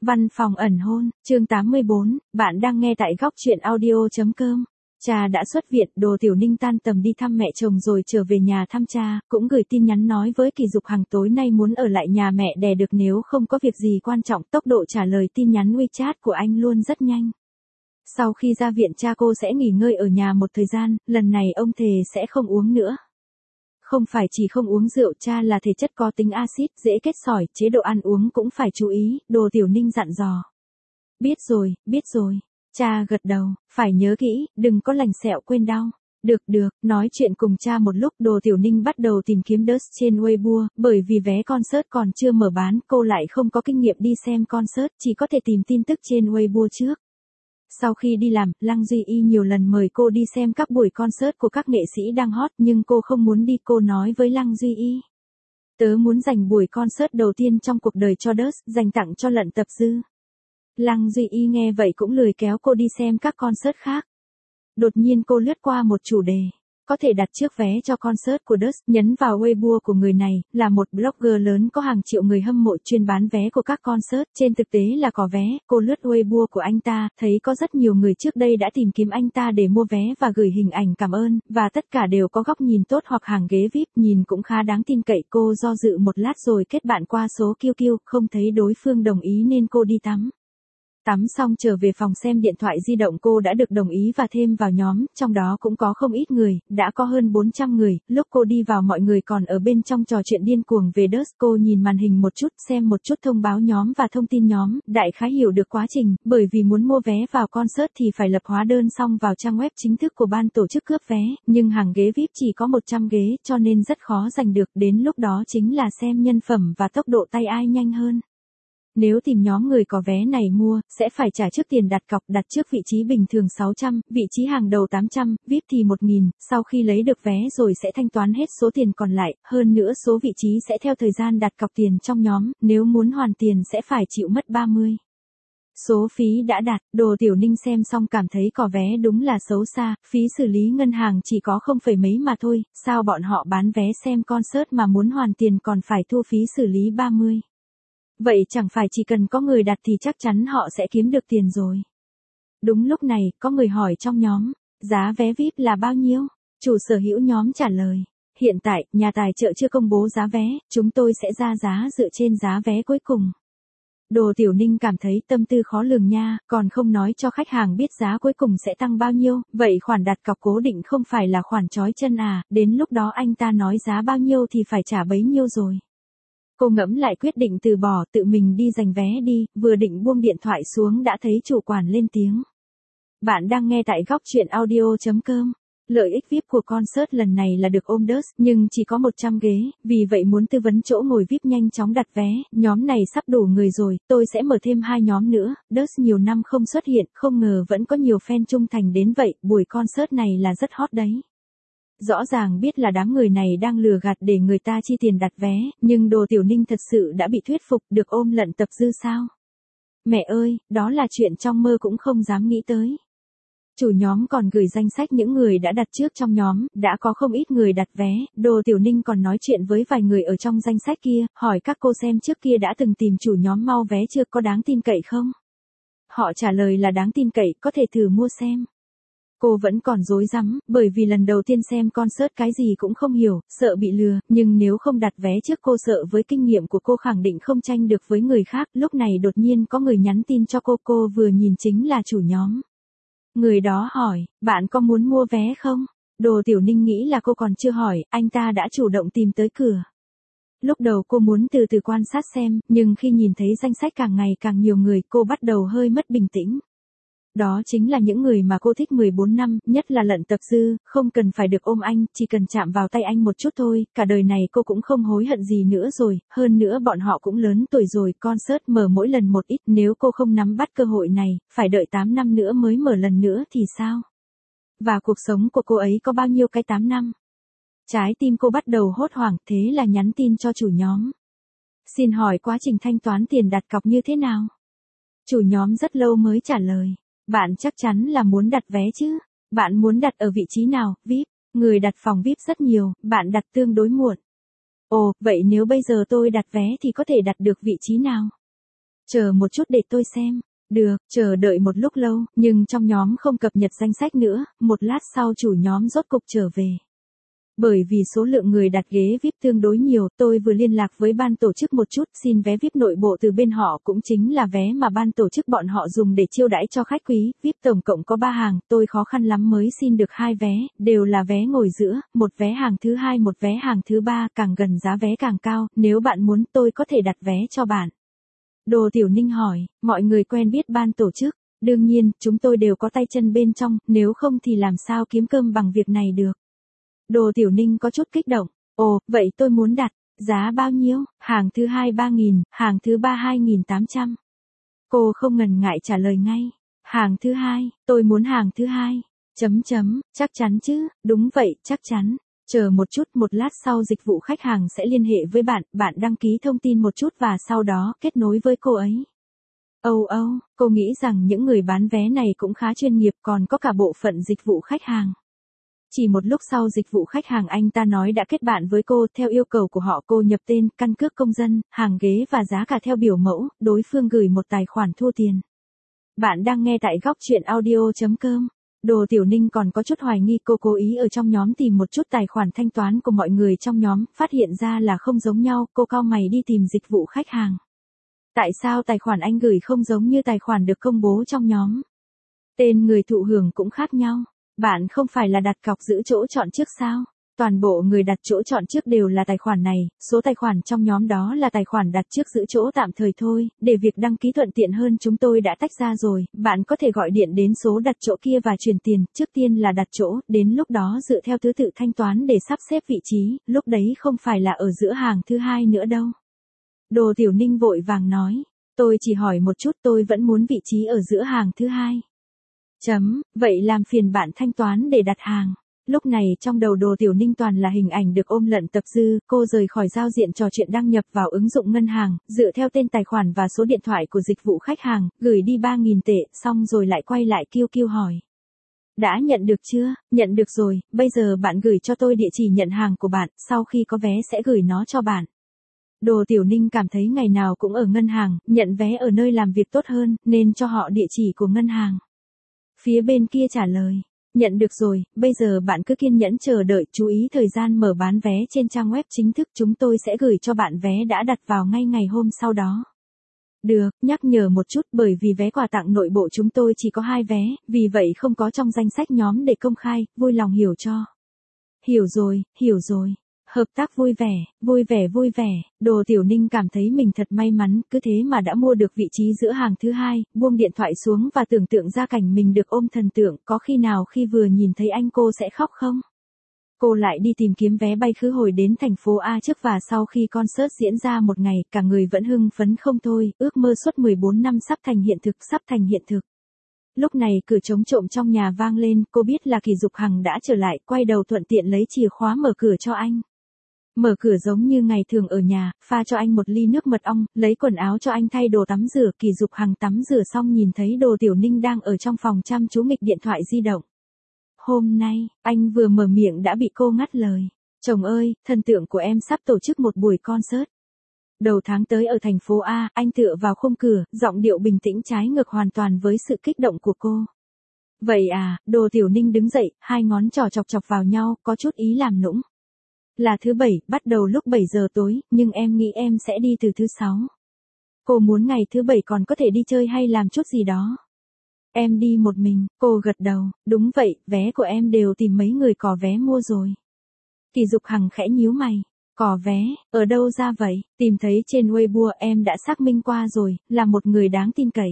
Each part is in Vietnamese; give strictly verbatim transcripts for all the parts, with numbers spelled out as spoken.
Văn phòng ẩn hôn, chương tám mươi bốn, bạn đang nghe tại góc truyện audio.com. Cha đã xuất viện, Đồ Tiểu Ninh tan tầm đi thăm mẹ chồng rồi trở về nhà thăm cha, cũng gửi tin nhắn nói với Kỳ Dục Hằng tối nay muốn ở lại nhà mẹ đẻ được nếu không có việc gì quan trọng. Tốc độ trả lời tin nhắn WeChat của anh luôn rất nhanh. Sau khi ra viện cha cô sẽ nghỉ ngơi ở nhà một thời gian, lần này ông thề sẽ không uống nữa. Không phải chỉ không uống rượu, cha là thể chất có tính axit, dễ kết sỏi, chế độ ăn uống cũng phải chú ý, Đồ Tiểu Ninh dặn dò. Biết rồi, biết rồi. Cha gật đầu, phải nhớ kỹ, đừng có lành sẹo quên đau. Được được, nói chuyện cùng cha một lúc Đồ Tiểu Ninh bắt đầu tìm kiếm Dust trên Weibo, bởi vì vé concert còn chưa mở bán, cô lại không có kinh nghiệm đi xem concert, chỉ có thể tìm tin tức trên Weibo trước. Sau khi đi làm, Lăng Duy Y nhiều lần mời cô đi xem các buổi concert của các nghệ sĩ đang hot nhưng cô không muốn đi. Cô nói với Lăng Duy Y, tớ muốn dành buổi concert đầu tiên trong cuộc đời cho Dust, dành tặng cho Lận Tập Dư. Lăng Duy Y nghe vậy cũng lười kéo cô đi xem các concert khác. Đột nhiên cô lướt qua một chủ đề. Có thể đặt trước vé cho concert của Dust, nhấn vào Weibo của người này, là một blogger lớn có hàng triệu người hâm mộ chuyên bán vé của các concert, trên thực tế là có vé. Cô lướt Weibo của anh ta, thấy có rất nhiều người trước đây đã tìm kiếm anh ta để mua vé và gửi hình ảnh cảm ơn, và tất cả đều có góc nhìn tốt hoặc hàng ghế vi ai pi, nhìn cũng khá đáng tin cậy. Cô do dự một lát rồi kết bạn qua số Q Q, không thấy đối phương đồng ý nên cô đi tắm. Tắm xong trở về phòng xem điện thoại di động cô đã được đồng ý và thêm vào nhóm, trong đó cũng có không ít người, đã có hơn bốn trăm người, lúc cô đi vào mọi người còn ở bên trong trò chuyện điên cuồng về Dust. Cô nhìn màn hình một chút, xem một chút thông báo nhóm và thông tin nhóm, đại khái hiểu được quá trình, bởi vì muốn mua vé vào concert thì phải lập hóa đơn xong vào trang web chính thức của ban tổ chức cướp vé, nhưng hàng ghế vi ai pi chỉ có một trăm ghế cho nên rất khó giành được, đến lúc đó chính là xem nhân phẩm và tốc độ tay ai nhanh hơn. Nếu tìm nhóm người có vé này mua, sẽ phải trả trước tiền đặt cọc, đặt trước vị trí bình thường sáu trăm, vị trí hàng đầu tám trăm, vi ai pi thì một nghìn, sau khi lấy được vé rồi sẽ thanh toán hết số tiền còn lại, hơn nữa số vị trí sẽ theo thời gian đặt cọc tiền trong nhóm, nếu muốn hoàn tiền sẽ phải chịu mất ba mươi. Số phí đã đặt, Đồ Tiểu Ninh xem xong cảm thấy có vé đúng là xấu xa, phí xử lý ngân hàng chỉ có không phẩy mấy mà thôi, sao bọn họ bán vé xem concert mà muốn hoàn tiền còn phải thu phí xử lý ba mươi. Vậy chẳng phải chỉ cần có người đặt thì chắc chắn họ sẽ kiếm được tiền rồi. Đúng lúc này, có người hỏi trong nhóm, giá vé vi ai pi là bao nhiêu? Chủ sở hữu nhóm trả lời, hiện tại, nhà tài trợ chưa công bố giá vé, chúng tôi sẽ ra giá dựa trên giá vé cuối cùng. Đồ Tiểu Ninh cảm thấy tâm tư khó lường nha, còn không nói cho khách hàng biết giá cuối cùng sẽ tăng bao nhiêu, vậy khoản đặt cọc cố định không phải là khoản trói chân à, đến lúc đó anh ta nói giá bao nhiêu thì phải trả bấy nhiêu rồi. Cô ngẫm lại quyết định từ bỏ, tự mình đi giành vé đi, vừa định buông điện thoại xuống đã thấy chủ quản lên tiếng. Bạn đang nghe tại góc truyện audio.com. Lợi ích vi ai pi của concert lần này là được ôm Dust, nhưng chỉ có một trăm ghế, vì vậy muốn tư vấn chỗ ngồi vi ai pi nhanh chóng đặt vé, nhóm này sắp đủ người rồi, tôi sẽ mở thêm hai nhóm nữa. Dust nhiều năm không xuất hiện, không ngờ vẫn có nhiều fan trung thành đến vậy, buổi concert này là rất hot đấy. Rõ ràng biết là đám người này đang lừa gạt để người ta chi tiền đặt vé, nhưng Đồ Tiểu Ninh thật sự đã bị thuyết phục, được ôm Lận Tập Dư sao? Mẹ ơi, đó là chuyện trong mơ cũng không dám nghĩ tới. Chủ nhóm còn gửi danh sách những người đã đặt trước trong nhóm, đã có không ít người đặt vé, Đồ Tiểu Ninh còn nói chuyện với vài người ở trong danh sách kia, hỏi các cô xem trước kia đã từng tìm chủ nhóm mau vé chưa, có đáng tin cậy không? Họ trả lời là đáng tin cậy, có thể thử mua xem. Cô vẫn còn rối rắm, bởi vì lần đầu tiên xem concert cái gì cũng không hiểu, sợ bị lừa, nhưng nếu không đặt vé trước cô sợ với kinh nghiệm của cô khẳng định không tranh được với người khác. Lúc này đột nhiên có người nhắn tin cho cô, cô vừa nhìn chính là chủ nhóm. Người đó hỏi, bạn có muốn mua vé không? Đồ Tiểu Ninh nghĩ là cô còn chưa hỏi, anh ta đã chủ động tìm tới cửa. Lúc đầu cô muốn từ từ quan sát xem, nhưng khi nhìn thấy danh sách càng ngày càng nhiều người, cô bắt đầu hơi mất bình tĩnh. Đó chính là những người mà cô thích mười bốn năm, nhất là Lận Tập Dư, không cần phải được ôm anh, chỉ cần chạm vào tay anh một chút thôi, cả đời này cô cũng không hối hận gì nữa rồi, hơn nữa bọn họ cũng lớn tuổi rồi, concert mở mỗi lần một ít, nếu cô không nắm bắt cơ hội này, phải đợi tám năm nữa mới mở lần nữa thì sao? Và cuộc sống của cô ấy có bao nhiêu cái tám năm? Trái tim cô bắt đầu hốt hoảng, thế là nhắn tin cho chủ nhóm. Xin hỏi quá trình thanh toán tiền đặt cọc như thế nào? Chủ nhóm rất lâu mới trả lời. Bạn chắc chắn là muốn đặt vé chứ? Bạn muốn đặt ở vị trí nào, vi ai pi? Người đặt phòng vi ai pi rất nhiều, bạn đặt tương đối muộn. Ồ, vậy nếu bây giờ tôi đặt vé thì có thể đặt được vị trí nào? Chờ một chút để tôi xem. Được, chờ đợi một lúc lâu, nhưng trong nhóm không cập nhật danh sách nữa, một lát sau chủ nhóm rốt cục trở về. Bởi vì số lượng người đặt ghế vi ai pi tương đối nhiều, tôi vừa liên lạc với ban tổ chức một chút, xin vé vi ai pi nội bộ từ bên họ, cũng chính là vé mà ban tổ chức bọn họ dùng để chiêu đãi cho khách quý. vi ai pi tổng cộng có ba hàng, tôi khó khăn lắm mới xin được hai vé, đều là vé ngồi giữa, một vé hàng thứ hai, một vé hàng thứ ba, càng gần giá vé càng cao, nếu bạn muốn tôi có thể đặt vé cho bạn. Đồ Tiểu Ninh hỏi, mọi người quen biết ban tổ chức, đương nhiên, chúng tôi đều có tay chân bên trong, nếu không thì làm sao kiếm cơm bằng việc này được. Đồ Tiểu Ninh có chút kích động, ồ, vậy tôi muốn đặt, giá bao nhiêu, hàng thứ hai ba nghìn, hàng thứ ba hai nghìn tám trăm. Cô không ngần ngại trả lời ngay, hàng thứ hai, tôi muốn hàng thứ hai, chấm chấm, chắc chắn chứ, đúng vậy, chắc chắn. Chờ một chút, một lát sau dịch vụ khách hàng sẽ liên hệ với bạn, bạn đăng ký thông tin một chút và sau đó kết nối với cô ấy. Âu âu, cô nghĩ rằng những người bán vé này cũng khá chuyên nghiệp, còn có cả bộ phận dịch vụ khách hàng. Chỉ một lúc sau dịch vụ khách hàng anh ta nói đã kết bạn với cô, theo yêu cầu của họ cô nhập tên, căn cước công dân, hàng ghế và giá cả theo biểu mẫu, đối phương gửi một tài khoản thu tiền. Bạn đang nghe tại góc truyện audio chấm com. Đồ Tiểu Ninh còn có chút hoài nghi, cô cố ý ở trong nhóm tìm một chút tài khoản thanh toán của mọi người trong nhóm, phát hiện ra là không giống nhau, cô cau mày đi tìm dịch vụ khách hàng. Tại sao tài khoản anh gửi không giống như tài khoản được công bố trong nhóm? Tên người thụ hưởng cũng khác nhau. Bạn không phải là đặt cọc giữ chỗ chọn trước sao? Toàn bộ người đặt chỗ chọn trước đều là tài khoản này, số tài khoản trong nhóm đó là tài khoản đặt trước giữ chỗ tạm thời thôi, để việc đăng ký thuận tiện hơn chúng tôi đã tách ra rồi, bạn có thể gọi điện đến số đặt chỗ kia và chuyển tiền, trước tiên là đặt chỗ, đến lúc đó dựa theo thứ tự thanh toán để sắp xếp vị trí, lúc đấy không phải là ở giữa hàng thứ hai nữa đâu. Đồ Tiểu Ninh vội vàng nói, tôi chỉ hỏi một chút, tôi vẫn muốn vị trí ở giữa hàng thứ hai. Chấm, vậy làm phiền bạn thanh toán để đặt hàng. Lúc này trong đầu Đồ Tiểu Ninh toàn là hình ảnh được ôm lận tập dư, cô rời khỏi giao diện trò chuyện đăng nhập vào ứng dụng ngân hàng, dựa theo tên tài khoản và số điện thoại của dịch vụ khách hàng, gửi đi ba nghìn tệ, xong rồi lại quay lại kêu kêu hỏi. Đã nhận được chưa? Nhận được rồi, bây giờ bạn gửi cho tôi địa chỉ nhận hàng của bạn, sau khi có vé sẽ gửi nó cho bạn. Đồ Tiểu Ninh cảm thấy ngày nào cũng ở ngân hàng, nhận vé ở nơi làm việc tốt hơn, nên cho họ địa chỉ của ngân hàng. Phía bên kia trả lời, nhận được rồi, bây giờ bạn cứ kiên nhẫn chờ đợi, chú ý thời gian mở bán vé trên trang web chính thức, chúng tôi sẽ gửi cho bạn vé đã đặt vào ngay ngày hôm sau đó. Được, nhắc nhở một chút, bởi vì vé quà tặng nội bộ chúng tôi chỉ có hai vé, vì vậy không có trong danh sách nhóm để công khai, vui lòng hiểu cho. Hiểu rồi, hiểu rồi. Hợp tác vui vẻ, vui vẻ vui vẻ, Đồ Tiểu Ninh cảm thấy mình thật may mắn, cứ thế mà đã mua được vị trí giữa hàng thứ hai, buông điện thoại xuống và tưởng tượng ra cảnh mình được ôm thần tượng, có khi nào khi vừa nhìn thấy anh cô sẽ khóc không? Cô lại đi tìm kiếm vé bay khứ hồi đến thành phố A trước và sau khi concert diễn ra một ngày, cả người vẫn hưng phấn không thôi, ước mơ suốt mười bốn năm sắp thành hiện thực, sắp thành hiện thực. Lúc này cửa trống trộm trong nhà vang lên, cô biết là Kỳ Dục Hằng đã trở lại, quay đầu thuận tiện lấy chìa khóa mở cửa cho anh. Mở cửa giống như ngày thường ở nhà, pha cho anh một ly nước mật ong, lấy quần áo cho anh thay đồ tắm rửa, Kỳ Dục Hằng tắm rửa xong nhìn thấy Đồ Tiểu Ninh đang ở trong phòng chăm chú nghịch điện thoại di động. Hôm nay, anh vừa mở miệng đã bị cô ngắt lời. Chồng ơi, thần tượng của em sắp tổ chức một buổi concert. Đầu tháng tới ở thành phố A, anh tựa vào khung cửa, giọng điệu bình tĩnh trái ngược hoàn toàn với sự kích động của cô. Vậy à, Đồ Tiểu Ninh đứng dậy, hai ngón trỏ chọc chọc vào nhau, có chút ý làm nũng. Là thứ bảy, bắt đầu lúc bảy giờ tối, nhưng em nghĩ em sẽ đi từ thứ sáu. Cô muốn ngày thứ bảy còn có thể đi chơi hay làm chút gì đó. Em đi một mình, cô gật đầu, đúng vậy, vé của em đều tìm mấy người có vé mua rồi. Kỳ Dục Hằng khẽ nhíu mày, có vé, ở đâu ra vậy, tìm thấy trên Weibo em đã xác minh qua rồi, là một người đáng tin cậy.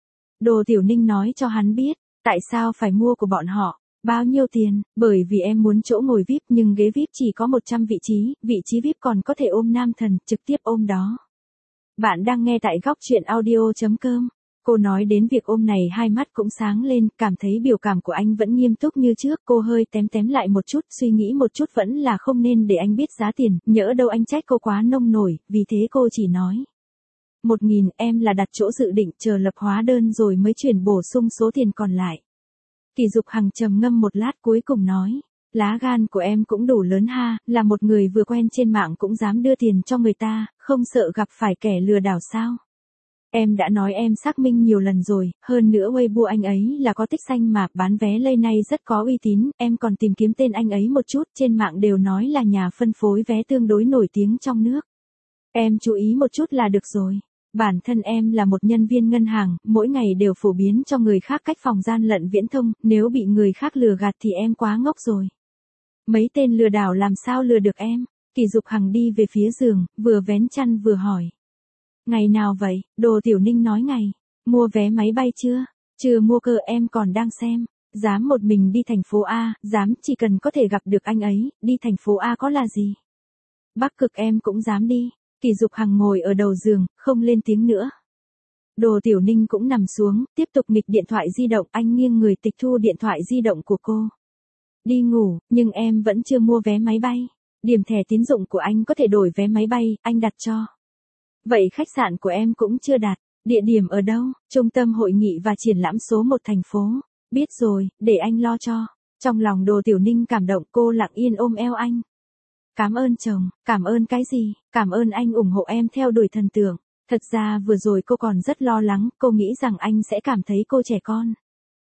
Đồ Tiểu Ninh nói cho hắn biết, tại sao phải mua của bọn họ. Bao nhiêu tiền, bởi vì em muốn chỗ ngồi vi ai pi nhưng ghế vi ai pi chỉ có một trăm vị trí, vị trí vi ai pi còn có thể ôm nam thần, trực tiếp ôm đó. Bạn đang nghe tại góc truyện audio chấm com. Cô nói đến việc ôm này hai mắt cũng sáng lên, cảm thấy biểu cảm của anh vẫn nghiêm túc như trước, cô hơi tém tém lại một chút, suy nghĩ một chút vẫn là không nên để anh biết giá tiền, nhỡ đâu anh trách cô quá nông nổi, vì thế cô chỉ nói. Một nghìn, em là đặt chỗ dự định, chờ lập hóa đơn rồi mới chuyển bổ sung số tiền còn lại. Kỳ Dục Hằng trầm ngâm một lát cuối cùng nói, lá gan của em cũng đủ lớn ha, là một người vừa quen trên mạng cũng dám đưa tiền cho người ta, không sợ gặp phải kẻ lừa đảo sao? Em đã nói em xác minh nhiều lần rồi, hơn nữa Weibo anh ấy là có tích xanh mà, bán vé lây nay rất có uy tín, em còn tìm kiếm tên anh ấy một chút, trên mạng đều nói là nhà phân phối vé tương đối nổi tiếng trong nước. Em chú ý một chút là được rồi. Bản thân em là một nhân viên ngân hàng, mỗi ngày đều phổ biến cho người khác cách phòng gian lận viễn thông, nếu bị người khác lừa gạt thì em quá ngốc rồi. Mấy tên lừa đảo làm sao lừa được em? Kỳ Dục Hằng đi về phía giường, vừa vén chăn vừa hỏi. Ngày nào vậy? Đồ Tiểu Ninh nói ngày. Mua vé máy bay chưa? Chưa mua cơ, em còn đang xem. Dám một mình đi thành phố A, dám chỉ cần có thể gặp được anh ấy, đi thành phố A có là gì? Bắc Cực em cũng dám đi. Kỳ Dục Hằng ngồi ở đầu giường, không lên tiếng nữa. Đồ Tiểu Ninh cũng nằm xuống, tiếp tục nghịch điện thoại di động, anh nghiêng người tịch thu điện thoại di động của cô. Đi ngủ, nhưng em vẫn chưa mua vé máy bay. Điểm thẻ tín dụng của anh có thể đổi vé máy bay, anh đặt cho. Vậy khách sạn của em cũng chưa đặt. Địa điểm ở đâu? Trung tâm hội nghị và triển lãm số một thành phố. Biết rồi, để anh lo cho. Trong lòng Đồ Tiểu Ninh cảm động, cô lặng yên ôm eo anh. Cảm ơn chồng, cảm ơn cái gì? Cảm ơn anh ủng hộ em theo đuổi thần tượng. Thật ra vừa rồi cô còn rất lo lắng, cô nghĩ rằng anh sẽ cảm thấy cô trẻ con.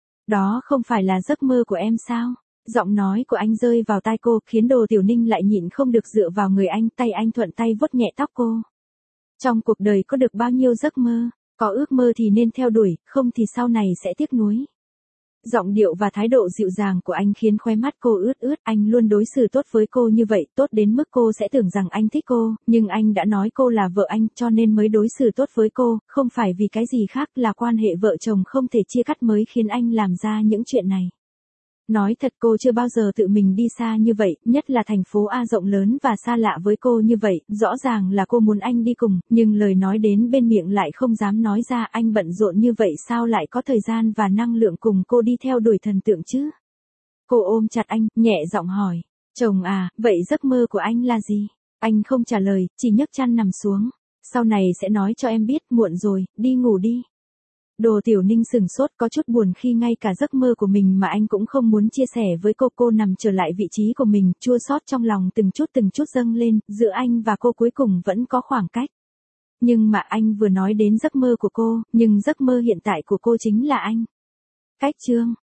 Đó không phải là giấc mơ của em sao? Giọng nói của anh rơi vào tai cô, khiến Đồ Tiểu Ninh lại nhịn không được dựa vào người anh, tay anh thuận tay vuốt nhẹ tóc cô. Trong cuộc đời có được bao nhiêu giấc mơ, có ước mơ thì nên theo đuổi, không thì sau này sẽ tiếc nuối. Giọng điệu và thái độ dịu dàng của anh khiến khóe mắt cô ướt ướt, anh luôn đối xử tốt với cô như vậy, tốt đến mức cô sẽ tưởng rằng anh thích cô, nhưng anh đã nói cô là vợ anh cho nên mới đối xử tốt với cô, không phải vì cái gì khác, là quan hệ vợ chồng không thể chia cắt mới khiến anh làm ra những chuyện này. Nói thật cô chưa bao giờ tự mình đi xa như vậy, nhất là thành phố A rộng lớn và xa lạ với cô như vậy, rõ ràng là cô muốn anh đi cùng, nhưng lời nói đến bên miệng lại không dám nói ra, anh bận rộn như vậy sao lại có thời gian và năng lượng cùng cô đi theo đuổi thần tượng chứ? Cô ôm chặt anh, nhẹ giọng hỏi, chồng à, vậy giấc mơ của anh là gì? Anh không trả lời, chỉ nhấc chăn nằm xuống, sau này sẽ nói cho em biết, muộn rồi, đi ngủ đi. Đồ Tiểu Ninh sừng sốt, có chút buồn khi ngay cả giấc mơ của mình mà anh cũng không muốn chia sẻ với cô. Cô nằm trở lại vị trí của mình, chua xót trong lòng từng chút từng chút dâng lên, giữa anh và cô cuối cùng vẫn có khoảng cách. Nhưng mà anh vừa nói đến giấc mơ của cô, nhưng giấc mơ hiện tại của cô chính là anh. Cách chương